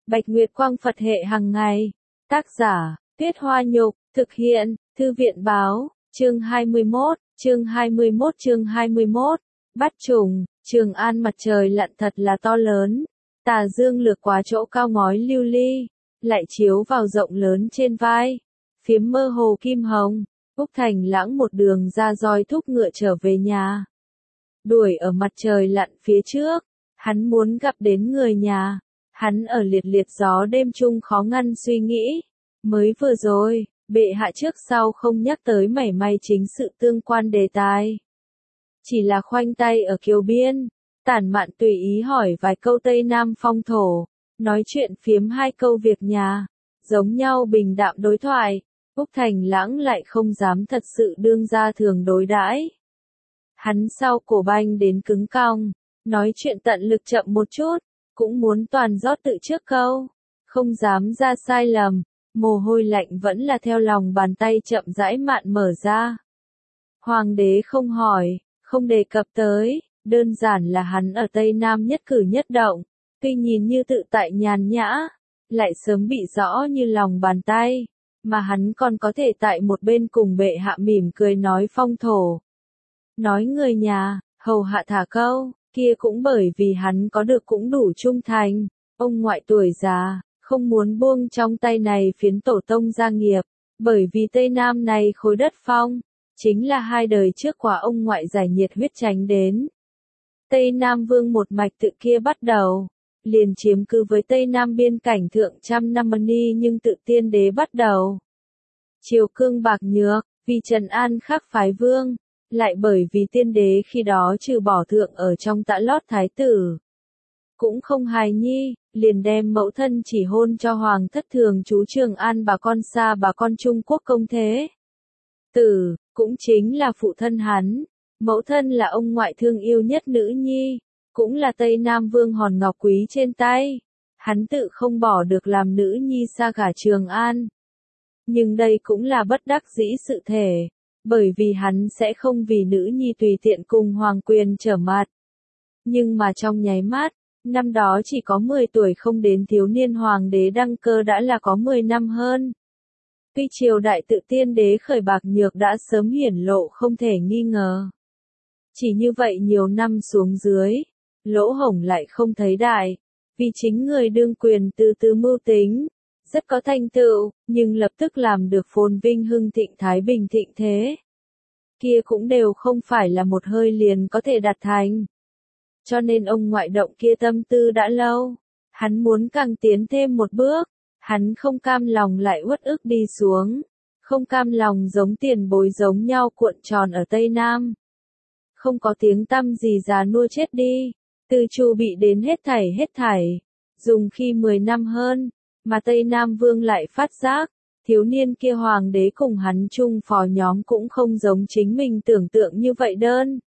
Bạch Nguyệt Quang Phật hệ hàng ngày. Tác giả, Tuyết Hoa Nhục, thực hiện, Thư viện Báo, chương 21, chương 21 chương 21. Bắt trùng, Trường An mặt trời lặn thật là to lớn. Tà dương lược quá chỗ cao ngói lưu ly, lại chiếu vào rộng lớn trên vai. Phiếm mơ hồ kim hồng, Úc Thành Lãng một đường ra roi thúc ngựa trở về nhà. Đuổi ở mặt trời lặn phía trước, hắn muốn gặp đến người nhà. Hắn ở liệt liệt gió đêm chung khó ngăn suy nghĩ. Mới vừa rồi, bệ hạ trước sau không nhắc tới mảy may chính sự tương quan đề tài. Chỉ là khoanh tay ở kiều biên, tản mạn tùy ý hỏi vài câu Tây Nam phong thổ, nói chuyện phiếm hai câu việc nhà, giống nhau bình đạm đối thoại. Úc Thành Lãng lại không dám thật sự đương ra thường đối đãi. Hắn sau cổ banh đến cứng cong, nói chuyện tận lực chậm một chút, cũng muốn toàn rót tự trước câu, không dám ra sai lầm, mồ hôi lạnh vẫn là theo lòng bàn tay chậm rãi mạn mở ra. Hoàng đế không hỏi, không đề cập tới, đơn giản là hắn ở Tây Nam nhất cử nhất động, tuy nhìn như tự tại nhàn nhã, lại sớm bị rõ như lòng bàn tay, mà hắn còn có thể tại một bên cùng bệ hạ mỉm cười nói phong thổ. Nói người nhà, hầu hạ thả câu, kia cũng bởi vì hắn có được cũng đủ trung thành, ông ngoại tuổi già, không muốn buông trong tay này phiến tổ tông gia nghiệp, bởi vì Tây Nam này khối đất phong, chính là hai đời trước quả ông ngoại giải nhiệt huyết tránh đến. Tây Nam Vương một mạch tự kia bắt đầu, liền chiếm cứ với Tây Nam biên cảnh thượng trăm năm ni nhưng tự tiên đế bắt đầu. Triều cương bạc nhược, vì Trần An khắc phái vương, lại bởi vì tiên đế khi đó trừ bỏ thượng ở trong tã lót thái tử. Cũng không hài nhi, liền đem mẫu thân chỉ hôn cho hoàng thất thường chú Trường An bà con xa bà con Trung Quốc công thế. Tử, cũng chính là phụ thân hắn, mẫu thân là ông ngoại thương yêu nhất nữ nhi, cũng là Tây Nam Vương hòn ngọc quý trên tay. Hắn tự không bỏ được làm nữ nhi xa gả Trường An. Nhưng đây cũng là bất đắc dĩ sự thể, bởi vì hắn sẽ không vì nữ nhi tùy tiện cùng hoàng quyền trở mặt. Nhưng mà trong nháy mắt, năm đó chỉ có 10 tuổi không đến thiếu niên hoàng đế đăng cơ đã là có 10 năm hơn. Tuy triều đại tự tiên đế khởi bạc nhược đã sớm hiển lộ không thể nghi ngờ. Chỉ như vậy nhiều năm xuống dưới, lỗ hổng lại không thấy đại, vì chính người đương quyền từ từ mưu tính, rất có thành tựu, nhưng lập tức làm được phồn vinh hưng thịnh thái bình thịnh thế. Kia cũng đều không phải là một hơi liền có thể đạt thành. Cho nên ông ngoại động kia tâm tư đã lâu, hắn muốn càng tiến thêm một bước, hắn không cam lòng lại uất ức đi xuống, không cam lòng giống tiền bối giống nhau cuộn tròn ở Tây Nam. Không có tiếng tăm gì già nua chết đi, từ chu bị đến hết thảy, dùng khi 10 năm hơn, mà Tây Nam Vương lại phát giác, thiếu niên kia hoàng đế cùng hắn chung phò nhóm cũng không giống chính mình tưởng tượng như vậy đơn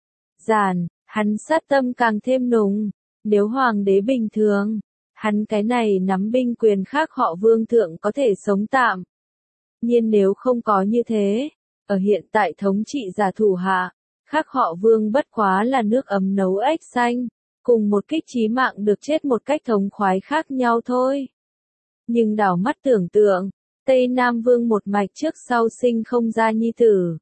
giản. Hắn sát tâm càng thêm nùng, nếu hoàng đế bình thường, hắn cái này nắm binh quyền khác họ Vương thượng có thể sống tạm. Nhưng nếu không có như thế, ở hiện tại thống trị giả thủ hạ, khác họ Vương bất quá là nước ấm nấu ếch xanh, cùng một kích chí mạng được chết một cách thống khoái khác nhau thôi. Nhưng đảo mắt tưởng tượng, Tây Nam Vương một mạch trước sau sinh không ra nhi tử.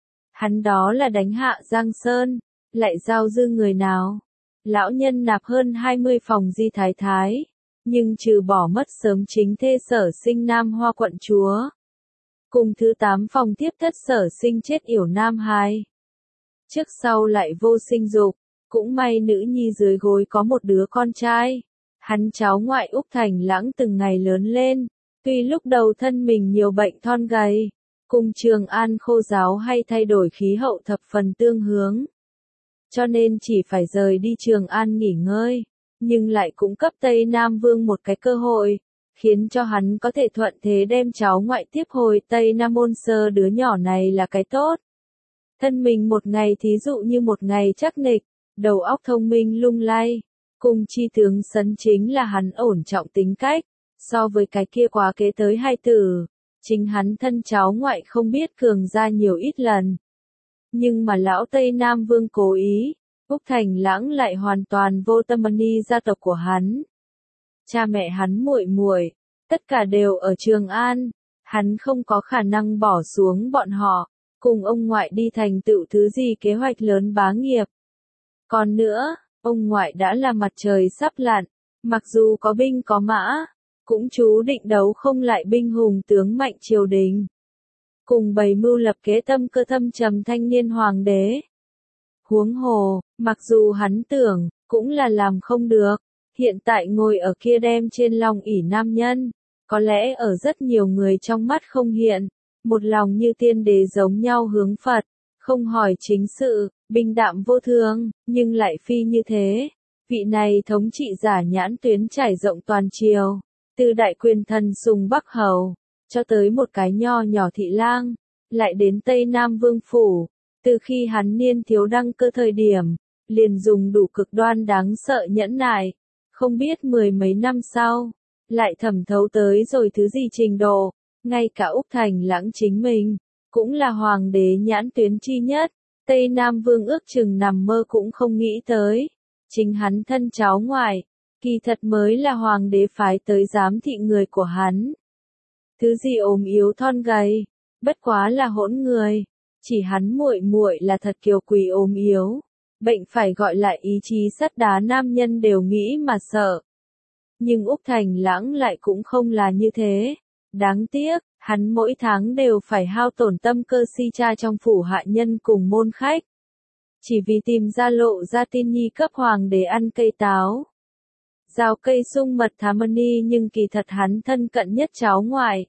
Hắn đó là đánh hạ Giang Sơn. Lại giao dư người nào? Lão nhân nạp hơn 20 phòng di thái, nhưng trừ bỏ mất sớm chính thê Sở Sinh Nam Hoa quận chúa. Cùng thứ 8 phòng tiếp thất Sở Sinh chết yểu Nam Hai. Trước sau lại vô sinh dục, cũng may nữ nhi dưới gối có một đứa con trai. Hắn cháu ngoại Úc Thành Lãng từng ngày lớn lên, tuy lúc đầu thân mình nhiều bệnh thon gầy, cùng Trường An khô giáo hay thay đổi khí hậu thập phần tương hướng. Cho nên chỉ phải rời đi Trường An nghỉ ngơi, nhưng lại cũng cấp Tây Nam Vương một cái cơ hội, khiến cho hắn có thể thuận thế đem cháu ngoại tiếp hồi Tây Nam Môn Sơ. Đứa nhỏ này là cái tốt. Thân mình một ngày thí dụ như một ngày chắc nịch, đầu óc thông minh lung lay, cùng chi tướng sấn chính là hắn ổn trọng tính cách, so với cái kia quá kế tới hai tử, chính hắn thân cháu ngoại không biết cường ra nhiều ít lần. Nhưng mà lão Tây Nam Vương cố ý, Úc Thành Lãng lại hoàn toàn vô tâm ni gia tộc của hắn. cha mẹ hắn muội muội, tất cả đều ở Trường An, hắn không có khả năng bỏ xuống bọn họ, cùng ông ngoại đi thành tựu thứ gì kế hoạch lớn bá nghiệp. Còn nữa, ông ngoại đã là mặt trời sắp lặn, mặc dù có binh có mã, cũng chú định đấu không lại binh hùng tướng mạnh triều đình. Cùng bày mưu lập kế tâm cơ thâm trầm thanh niên hoàng đế. Huống hồ, mặc dù hắn tưởng, cũng là làm không được, hiện tại ngồi ở kia đem trên long ỷ nam nhân, có lẽ ở rất nhiều người trong mắt không hiện, một lòng như tiên đế giống nhau hướng Phật, không hỏi chính sự, bình đạm vô thường, nhưng lại phi như thế. Vị này thống trị giả nhãn tuyến trải rộng toàn triều, từ đại quyền thần Sùng Bắc Hầu, cho tới một cái nho nhỏ thị lang, lại đến Tây Nam Vương Phủ, từ khi hắn niên thiếu đăng cơ thời điểm, liền dùng đủ cực đoan đáng sợ nhẫn nại, không biết mười mấy năm sau, lại thẩm thấu tới rồi thứ gì trình độ, ngay cả Úc Thành Lãng chính mình, cũng là hoàng đế nhãn tuyến chi nhất, Tây Nam Vương ước chừng nằm mơ cũng không nghĩ tới, chính hắn thân cháu ngoại, kỳ thật mới là hoàng đế phái tới giám thị người của hắn. Thứ gì ốm yếu thon gầy, bất quá là hỗn người, chỉ hắn muội muội là thật kiều quỳ ốm yếu, bệnh phải gọi lại ý chí sắt đá nam nhân đều nghĩ mà sợ. Nhưng Úc Thành Lãng lại cũng không là như thế, đáng tiếc, hắn mỗi tháng đều phải hao tổn tâm cơ si tra trong phủ hạ nhân cùng môn khách. Chỉ vì tìm ra lộ ra tin nhi cấp hoàng để ăn cây táo. Rào cây sung mật thám ni nhưng kỳ thật hắn thân cận nhất cháu ngoại.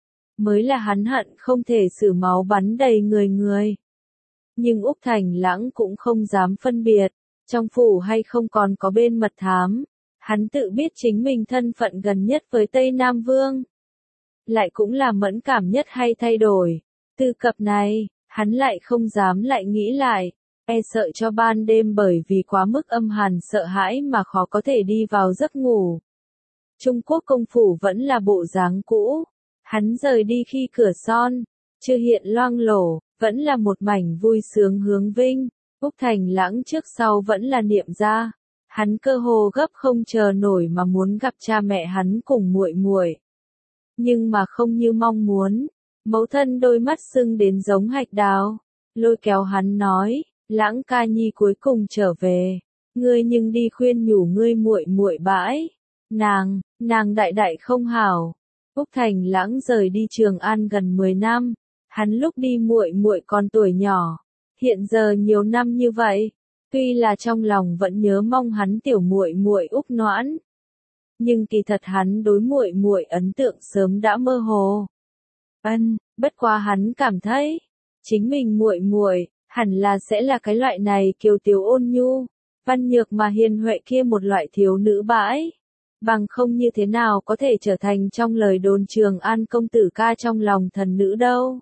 Mới là hắn hận không thể xử máu bắn đầy người. Nhưng Úc Thành Lãng cũng không dám phân biệt, trong phủ hay không còn có bên mật thám. Hắn tự biết chính mình thân phận gần nhất với Tây Nam Vương. Lại cũng là mẫn cảm nhất hay thay đổi. Từ cập này, hắn lại không dám lại nghĩ lại, e sợ cho ban đêm bởi vì quá mức âm hàn sợ hãi mà khó có thể đi vào giấc ngủ. Trung Quốc công phủ vẫn là bộ dáng cũ, hắn rời đi khi cửa son, chưa hiện loang lổ, vẫn là một mảnh vui sướng hướng vinh, Úc Thành Lãng trước sau vẫn là niệm ra. Hắn cơ hồ gấp không chờ nổi mà muốn gặp cha mẹ hắn cùng muội muội. Nhưng mà không như mong muốn, mẫu thân đôi mắt sưng đến giống hạch đào, lôi kéo hắn nói, Lãng ca nhi cuối cùng trở về, ngươi nhưng đi khuyên nhủ ngươi muội muội bãi. Nàng đại đại không hảo. Úc Thành Lãng rời đi Trường An gần 10 năm, hắn lúc đi muội muội còn tuổi nhỏ, hiện giờ nhiều năm như vậy. Tuy là trong lòng vẫn nhớ mong hắn tiểu muội muội Úc Noãn, nhưng kỳ thật hắn đối muội muội ấn tượng sớm đã mơ hồ. Bất quá hắn cảm thấy, chính mình muội muội hẳn là sẽ là cái loại này kiều tiếu ôn nhu, văn nhược mà hiền huệ kia một loại thiếu nữ bãi, bằng không như thế nào có thể trở thành trong lời đồn Trường An công tử ca trong lòng thần nữ đâu.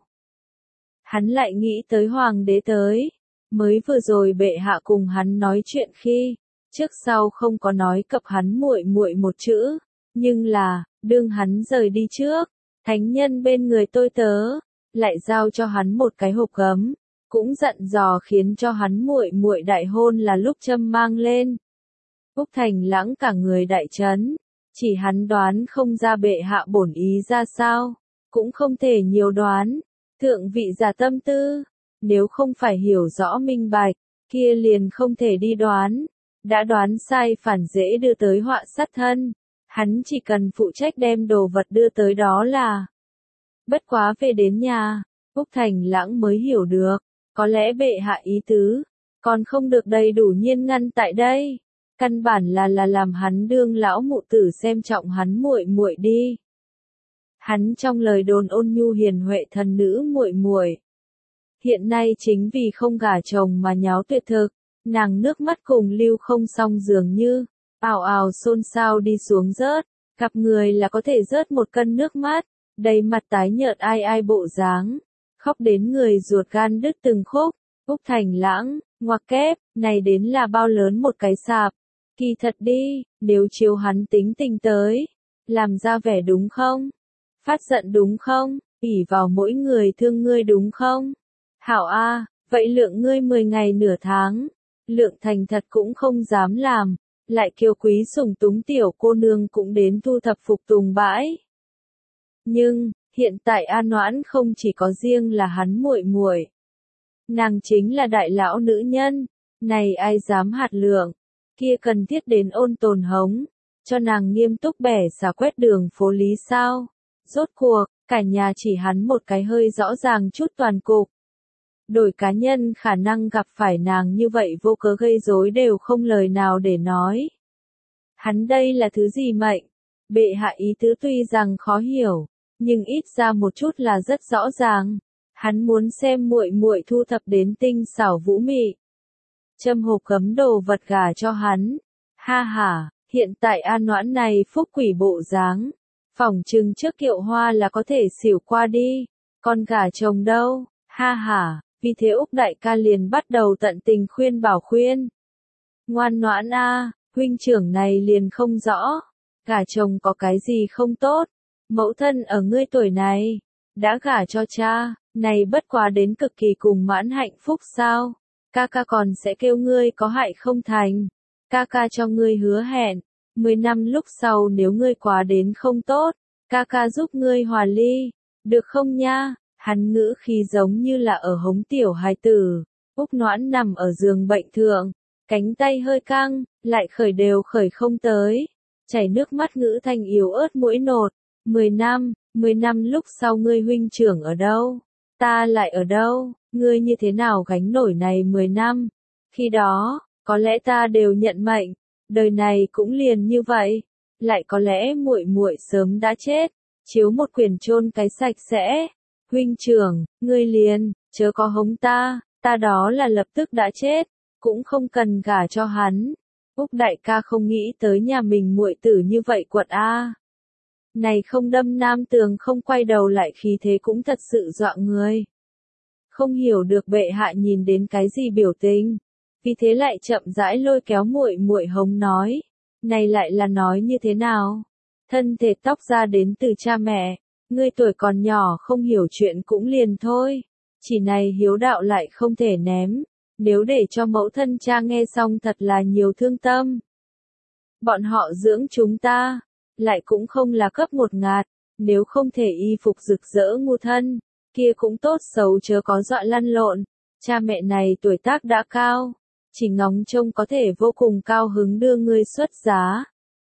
Hắn lại nghĩ tới hoàng đế tới. Mới vừa rồi bệ hạ cùng hắn nói chuyện khi, trước sau không có nói cập hắn muội muội một chữ, nhưng là, đương hắn rời đi trước, thánh nhân bên người tôi tớ, lại giao cho hắn một cái hộp gấm, cũng dặn dò khiến cho hắn muội muội đại hôn là lúc châm mang lên. Úc Thành Lãng cả người đại chấn, chỉ hắn đoán không ra bệ hạ bổn ý ra sao, cũng không thể nhiều đoán, thượng vị giả tâm tư. Nếu không phải hiểu rõ minh bạch, kia liền không thể đi đoán. Đã đoán sai phản dễ đưa tới họa sát thân. Hắn chỉ cần phụ trách đem đồ vật đưa tới đó là. Bất quá về đến nhà, Úc Thành Lãng mới hiểu được. Có lẽ bệ hạ ý tứ, còn không được đầy đủ nhiên ngăn tại đây. Căn bản là làm hắn đương lão mụ tử xem trọng hắn muội muội đi. Hắn trong lời đồn ôn nhu hiền huệ thần nữ muội muội. Hiện nay chính vì không gả chồng mà nháo tuyệt thực, nàng nước mắt cùng lưu không xong dường như, ào ào xôn xao đi xuống rớt, gặp người là có thể rớt một cân nước mắt, đầy mặt tái nhợt ai bộ dáng, khóc đến người ruột gan đứt từng khúc. Úc Thành Lãng, ngoặc kép, này đến là bao lớn một cái sạp, kỳ thật đi, nếu chiếu hắn tính tình tới, làm ra vẻ đúng không? Phát giận đúng không? ỷ vào mỗi người thương ngươi đúng không? Hảo a, vậy lượng ngươi 10 ngày nửa tháng, lượng thành thật cũng không dám làm, lại kiêu quý sủng túng tiểu cô nương cũng đến thu thập phục tùng bãi. Nhưng, hiện tại A Noãn không chỉ có riêng là hắn muội muội, nàng chính là đại lão nữ nhân, này ai dám hạt lượng, kia cần thiết đến ôn tồn hống, cho nàng nghiêm túc bẻ xả quét đường phố lý sao. Rốt cuộc, cả nhà chỉ hắn một cái hơi rõ ràng chút toàn cục. Đổi cá nhân khả năng gặp phải nàng như vậy vô cớ gây rối đều không lời nào để nói. Hắn đây là thứ gì mệnh? Bệ hạ ý tứ tuy rằng khó hiểu, nhưng ít ra một chút là rất rõ ràng. Hắn muốn xem muội muội thu thập đến tinh xảo vũ mị. Châm hộp cấm đồ vật gả cho hắn. Ha ha, hiện tại A Noãn này phúc quỷ bộ dáng, phỏng chừng trước Kiệu Hoa là có thể xỉu qua đi. Con gả chồng đâu? Ha ha, vì thế Úc đại ca liền bắt đầu tận tình khuyên bảo khuyên. Ngoan Noãn a, huynh trưởng này liền không rõ, gả chồng có cái gì không tốt, mẫu thân ở ngươi tuổi này, đã gả cho cha, này bất quá đến cực kỳ cùng mãn hạnh phúc sao, ca ca còn sẽ kêu ngươi có hại không thành, ca ca cho ngươi hứa hẹn, 10 năm lúc sau nếu ngươi quá đến không tốt, ca ca giúp ngươi hòa ly, được không nha? Hắn ngữ khí giống như là ở hống tiểu hài tử. Úc Noãn nằm ở giường bệnh thượng, cánh tay hơi căng, lại khởi đều khởi không tới, chảy nước mắt ngữ thanh yếu ớt mũi nột. 10 năm lúc sau ngươi huynh trưởng ở đâu? Ta lại ở đâu? Ngươi như thế nào gánh nổi này 10 năm? Khi đó, có lẽ ta đều nhận mệnh, đời này cũng liền như vậy, lại có lẽ muội muội sớm đã chết, chiếu một quyền chôn cái sạch sẽ. Huynh trưởng, ngươi liền, chớ có hống ta đó là lập tức đã chết, cũng không cần gả cho hắn. Úc đại ca không nghĩ tới nhà mình muội tử như vậy quật a. Này không đâm nam tường không quay đầu lại khí thế cũng thật sự dọa người. Không hiểu được bệ hạ nhìn đến cái gì biểu tình, vì thế lại chậm rãi lôi kéo muội muội hống nói, này lại là nói như thế nào? Thân thể tóc ra đến từ cha mẹ. Ngươi tuổi còn nhỏ không hiểu chuyện cũng liền thôi, chỉ này hiếu đạo lại không thể ném, nếu để cho mẫu thân cha nghe xong thật là nhiều thương tâm. Bọn họ dưỡng chúng ta, lại cũng không là cấp một ngạt, nếu không thể y phục rực rỡ ngu thân, kia cũng tốt xấu chớ có dọa lăn lộn, cha mẹ này tuổi tác đã cao, chỉ ngóng trông có thể vô cùng cao hứng đưa ngươi xuất giá.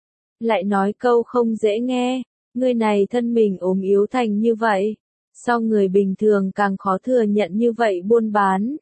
Lại nói câu không dễ nghe. Người này thân mình ốm yếu thành như vậy, sao người bình thường càng khó thừa nhận như vậy buôn bán.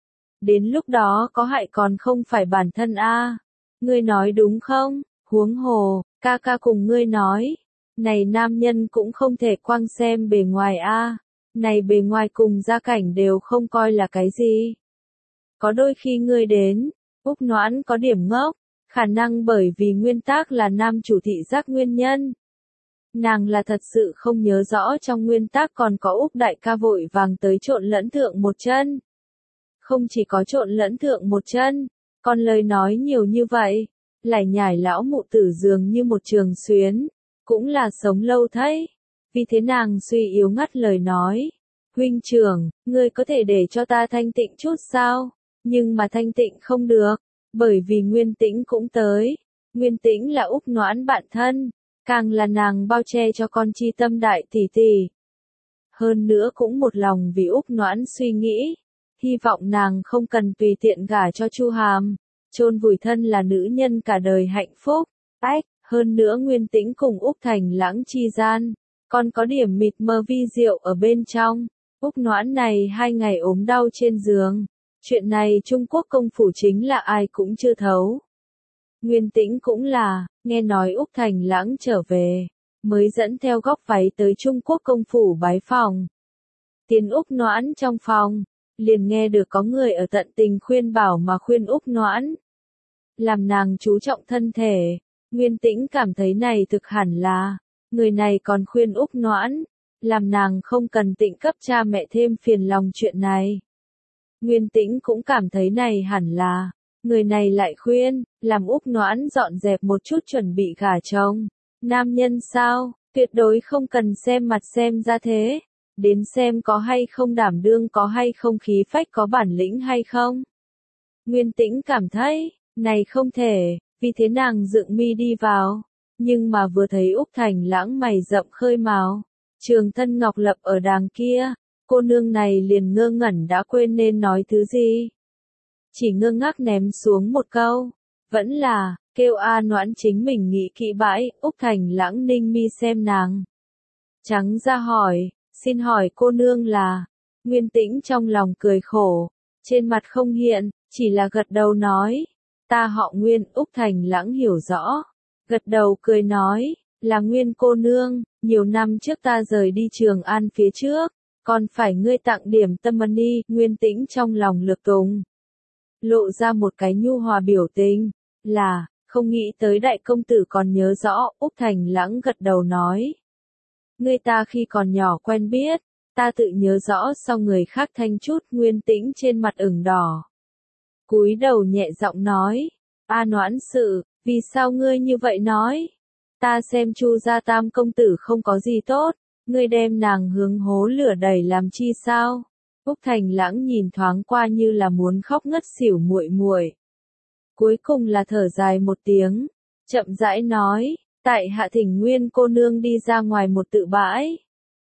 Đến lúc đó có hại còn không phải bản thân a. Ngươi nói đúng không? Huống hồ, ca ca cùng ngươi nói, này nam nhân cũng không thể quang xem bề ngoài a, này bề ngoài cùng gia cảnh đều không coi là cái gì. Có đôi khi ngươi đến, Úc Noãn có điểm ngốc, khả năng bởi vì nguyên tắc là nam chủ thị giác nguyên nhân. Nàng là thật sự không nhớ rõ trong nguyên tắc còn có Úc đại ca vội vàng tới trộn lẫn thượng một chân. Không chỉ có trộn lẫn thượng một chân, còn lời nói nhiều như vậy, lại nhải lão mụ tử dường như một trường xuyến, cũng là sống lâu thấy. Vì thế nàng suy yếu ngắt lời nói, huynh trưởng, ngươi có thể để cho ta thanh tịnh chút sao? Nhưng mà thanh tịnh không được, bởi vì Nguyên Tĩnh cũng tới. Nguyên Tĩnh là Úc Noãn bạn thân. Càng là nàng bao che cho con chi tâm đại tỷ tỷ. Hơn nữa cũng một lòng vì Úc Noãn suy nghĩ, hy vọng nàng không cần tùy tiện gả cho Chu Hàm, chôn vùi thân là nữ nhân cả đời hạnh phúc. Hơn nữa Nguyên Tĩnh cùng Úc Thành Lãng chi gian, còn có điểm mịt mờ vi diệu ở bên trong. Úc Noãn này 2 ngày ốm đau trên giường, chuyện này Trung Quốc công phủ chính là ai cũng chưa thấu. Nguyên Tĩnh cũng là, nghe nói Úc Thành Lãng trở về, mới dẫn theo góc váy tới Trung Quốc công phủ bái phòng. Tiến Úc Noãn trong phòng, liền nghe được có người ở tận tình khuyên bảo mà khuyên Úc Noãn. Làm nàng chú trọng thân thể, Nguyên Tĩnh cảm thấy này thực hẳn là, người này còn khuyên Úc Noãn, làm nàng không cần tịnh cấp cha mẹ thêm phiền lòng chuyện này. Nguyên Tĩnh cũng cảm thấy này hẳn là, người này lại khuyên, làm Úc Noãn dọn dẹp một chút chuẩn bị gả chồng. Nam nhân sao, tuyệt đối không cần xem mặt xem ra thế, đến xem có hay không đảm đương, có hay không khí phách, có bản lĩnh hay không. Nguyên Tĩnh cảm thấy, này không thể, vì thế nàng dựng mi đi vào. Nhưng mà vừa thấy Úc Thành Lãng mày rậm khơi mào, Trường Thân Ngọc Lập ở đàng kia, cô nương này liền ngơ ngẩn đã quên nên nói thứ gì. Chỉ ngơ ngác ném xuống một câu, vẫn là, kêu A Noãn chính mình nghĩ kỹ bãi. Úc Thành Lãng ninh mi xem nàng. Trắng ra hỏi, xin hỏi cô nương là, Nguyên Tĩnh trong lòng cười khổ, trên mặt không hiện, chỉ là gật đầu nói, ta họ Nguyên. Úc Thành Lãng hiểu rõ, gật đầu cười nói, là Nguyên cô nương, nhiều năm trước ta rời đi Trường An phía trước, còn phải ngươi tặng điểm tâm money. Nguyên Tĩnh trong lòng lược tùng, lộ ra một cái nhu hòa biểu tình, là, không nghĩ tới đại công tử còn nhớ rõ. Úc Thành Lãng gật đầu nói, ngươi ta khi còn nhỏ quen biết, ta tự nhớ rõ. Sau người khác thanh chút. Nguyên Tĩnh trên mặt ửng đỏ, cúi đầu nhẹ giọng nói, A Noãn sự, vì sao ngươi như vậy nói? Ta xem Chu gia tam công tử không có gì tốt, ngươi đem nàng hướng hố lửa đẩy làm chi sao? Úc Thành Lãng nhìn thoáng qua như là muốn khóc ngất xỉu muội muội. Cuối cùng là thở dài một tiếng, chậm rãi nói, tại hạ thỉnh Nguyên cô nương đi ra ngoài một tự bãi.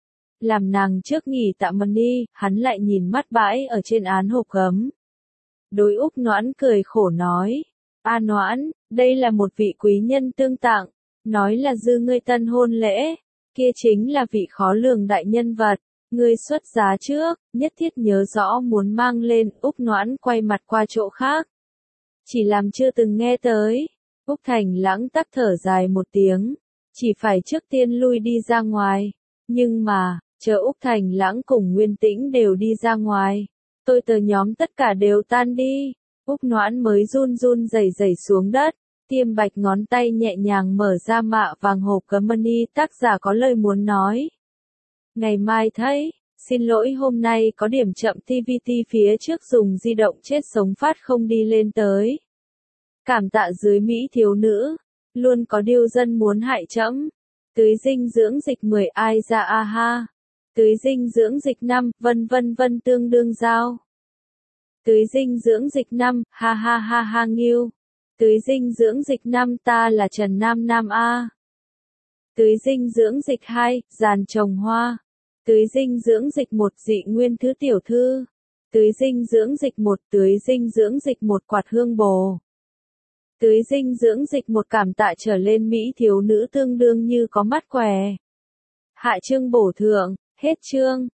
Làm nàng trước nghỉ tạm đi. Hắn lại nhìn mắt bãi ở trên án hộp gấm. Đối Úc Noãn cười khổ nói, A Noãn, đây là một vị quý nhân tương tặng, nói là dư ngươi tân hôn lễ, kia chính là vị khó lường đại nhân vật, ngươi xuất giá trước, nhất thiết nhớ rõ muốn mang lên. Úc Noãn quay mặt qua chỗ khác, chỉ làm chưa từng nghe tới. Úc Thành Lãng tắc thở dài một tiếng, chỉ phải trước tiên lui đi ra ngoài, nhưng mà, chờ Úc Thành Lãng cùng Nguyên Tĩnh đều đi ra ngoài, tôi tờ nhóm tất cả đều tan đi. Úc Noãn mới run run rẩy rẩy xuống đất, tiêm bạch ngón tay nhẹ nhàng mở ra mạ vàng hộp cấm money. Tác giả có lời muốn nói. Ngày mai thấy, xin lỗi hôm nay có điểm chậm. TVT phía trước dùng di động chết sống phát không đi lên tới. Cảm tạ dưới Mỹ thiếu nữ, luôn có điều dân muốn hại trẫm. Tưới dinh dưỡng dịch 10 ai ra a ha. Tưới dinh dưỡng dịch 5, vân vân vân tương đương giao. Tưới dinh dưỡng dịch 5, ha ha ha ha nghiêu. Tưới dinh dưỡng dịch 5 ta là Trần Nam Nam A. Tưới dinh dưỡng dịch 2, giàn trồng hoa. Tưới dinh dưỡng dịch 1, dị nguyên thứ tiểu thư. Tưới dinh dưỡng dịch 1, tưới dinh dưỡng dịch 1 quạt hương bồ. Tưới dinh dưỡng dịch 1 cảm tạ trở lên Mỹ thiếu nữ tương đương như có mắt què. Hạ chương bổ thượng, hết chương.